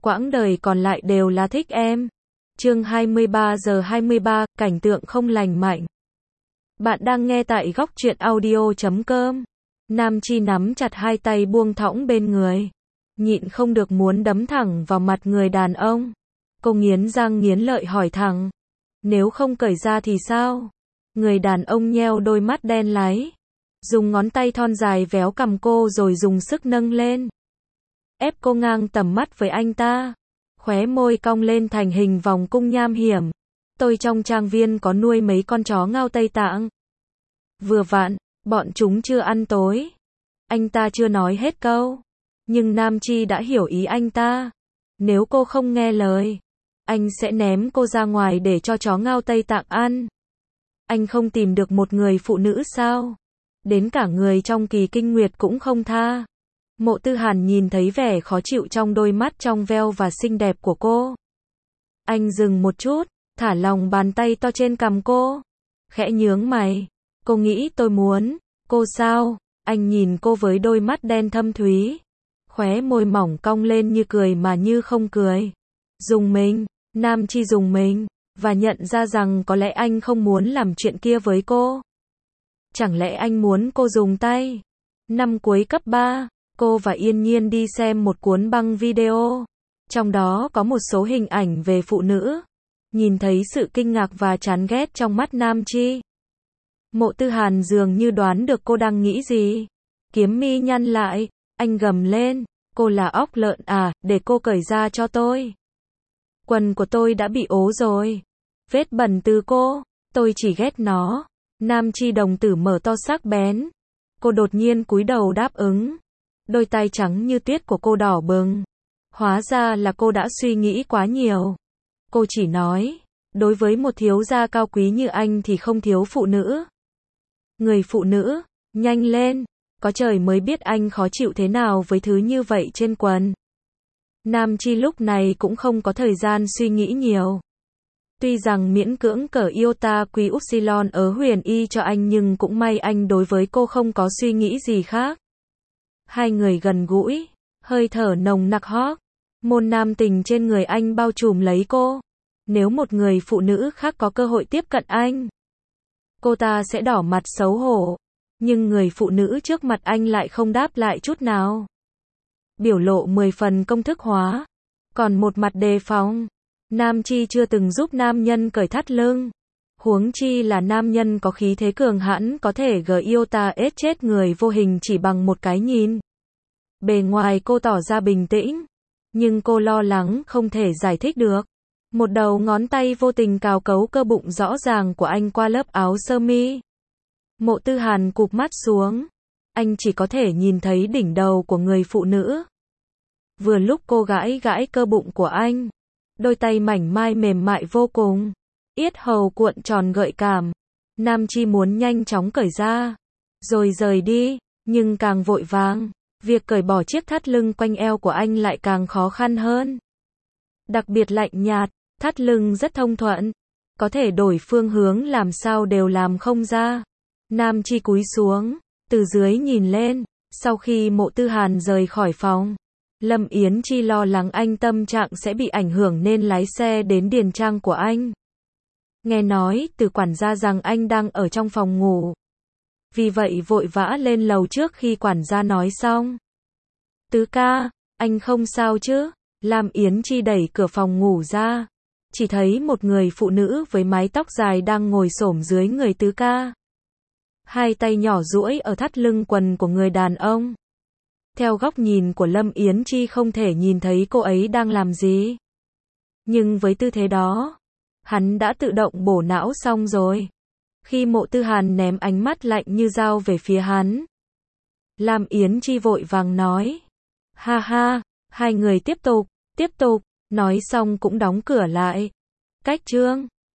quãng đời còn lại đều là thích em. Chương 23:23, cảnh tượng không lành mạnh. Bạn đang nghe tại góc truyện audio.com. Nam Chi nắm chặt hai tay buông thõng bên người, nhịn không được muốn đấm thẳng vào mặt người đàn ông. Cô nghiến răng nghiến lợi hỏi thẳng, nếu không cởi ra thì sao? Người đàn ông nheo đôi mắt đen láy, dùng ngón tay thon dài véo cằm cô rồi dùng sức nâng lên, ép cô ngang tầm mắt với anh ta. Khóe môi cong lên thành hình vòng cung nham hiểm. Tôi trong trang viên có nuôi mấy con chó ngao Tây Tạng. Vừa vặn, bọn chúng chưa ăn tối. Anh ta chưa nói hết câu, nhưng Nam Chi đã hiểu ý anh ta. Nếu cô không nghe lời, anh sẽ ném cô ra ngoài để cho chó ngao Tây Tạng ăn. Anh không tìm được một người phụ nữ sao? Đến cả người trong kỳ kinh nguyệt cũng không tha. Mộ Tư Hàn nhìn thấy vẻ khó chịu trong đôi mắt trong veo và xinh đẹp của cô. Anh dừng một chút, thả lỏng bàn tay to trên cằm cô, khẽ nhướng mày. Cô nghĩ tôi muốn cô sao? Anh nhìn cô với đôi mắt đen thâm thúy, khóe môi mỏng cong lên như cười mà như không cười. Dùng mình, Nam Chi dùng mình, và nhận ra rằng có lẽ anh không muốn làm chuyện kia với cô. Chẳng lẽ anh muốn cô dùng tay? Năm cuối cấp 3, cô và Yên Nhiên đi xem một cuốn băng video. Trong đó có một số hình ảnh về phụ nữ. Nhìn thấy sự kinh ngạc và chán ghét trong mắt Nam Chi, Mộ Tư Hàn dường như đoán được cô đang nghĩ gì. Kiếm mi nhăn lại, anh gầm lên, cô là óc lợn à, để cô cởi ra cho tôi. Quần của tôi đã bị ố rồi. Vết bẩn từ cô, tôi chỉ ghét nó. Nam Chi đồng tử mở to sắc bén. Cô đột nhiên cúi đầu đáp ứng. Đôi tay trắng như tuyết của cô đỏ bừng. Hóa ra là cô đã suy nghĩ quá nhiều. Cô chỉ nói, đối với một thiếu gia cao quý như anh thì không thiếu phụ nữ. Người phụ nữ, nhanh lên, có trời mới biết anh khó chịu thế nào với thứ như vậy trên quần. Nam Chi lúc này cũng không có thời gian suy nghĩ nhiều. Tuy rằng miễn cưỡng cởi iota quy upsilon ở huyền y cho anh nhưng cũng may anh đối với cô không có suy nghĩ gì khác. Hai người gần gũi, hơi thở nồng nặc hót, môn nam tình trên người anh bao trùm lấy cô. Nếu một người phụ nữ khác có cơ hội tiếp cận anh, cô ta sẽ đỏ mặt xấu hổ. Nhưng người phụ nữ trước mặt anh lại không đáp lại chút nào. Biểu lộ 10 phần công thức hóa, còn một mặt đề phòng. Nam Chi chưa từng giúp nam nhân cởi thắt lưng. Huống chi là nam nhân có khí thế cường hãn có thể iota ết chết người vô hình chỉ bằng một cái nhìn. Bề ngoài cô tỏ ra bình tĩnh, nhưng cô lo lắng không thể giải thích được. Một đầu ngón tay vô tình cào cấu cơ bụng rõ ràng của anh qua lớp áo sơ mi. Mộ Tư Hàn cụp mắt xuống. Anh chỉ có thể nhìn thấy đỉnh đầu của người phụ nữ. Vừa lúc cô gãi gãi cơ bụng của anh, đôi tay mảnh mai mềm mại vô cùng, yết hầu cuộn tròn gợi cảm. Nam Chi muốn nhanh chóng cởi ra, rồi rời đi, nhưng càng vội vàng, việc cởi bỏ chiếc thắt lưng quanh eo của anh lại càng khó khăn hơn. Đặc biệt lạnh nhạt, thắt lưng rất thông thuận, có thể đổi phương hướng làm sao đều làm không ra. Nam Chi cúi xuống, từ dưới nhìn lên. Sau khi Mộ Tư Hàn rời khỏi phòng, Lâm Yến Chi lo lắng anh tâm trạng sẽ bị ảnh hưởng nên lái xe đến điền trang của anh. Nghe nói từ quản gia rằng anh đang ở trong phòng ngủ, vì vậy vội vã lên lầu trước khi quản gia nói xong. Tứ ca, anh không sao chứ? Lam Yến Chi đẩy cửa phòng ngủ ra, chỉ thấy một người phụ nữ với mái tóc dài đang ngồi xổm dưới người tứ ca. Hai tay nhỏ duỗi ở thắt lưng quần của người đàn ông. Theo góc nhìn của Lâm Yến Chi không thể nhìn thấy cô ấy đang làm gì. Nhưng với tư thế đó, hắn đã tự động bổ não xong rồi. Khi Mộ Tư Hàn ném ánh mắt lạnh như dao về phía hắn, Lam Yến Chi vội vàng nói, ha ha, hai người tiếp tục, nói xong cũng đóng cửa lại. Cách chương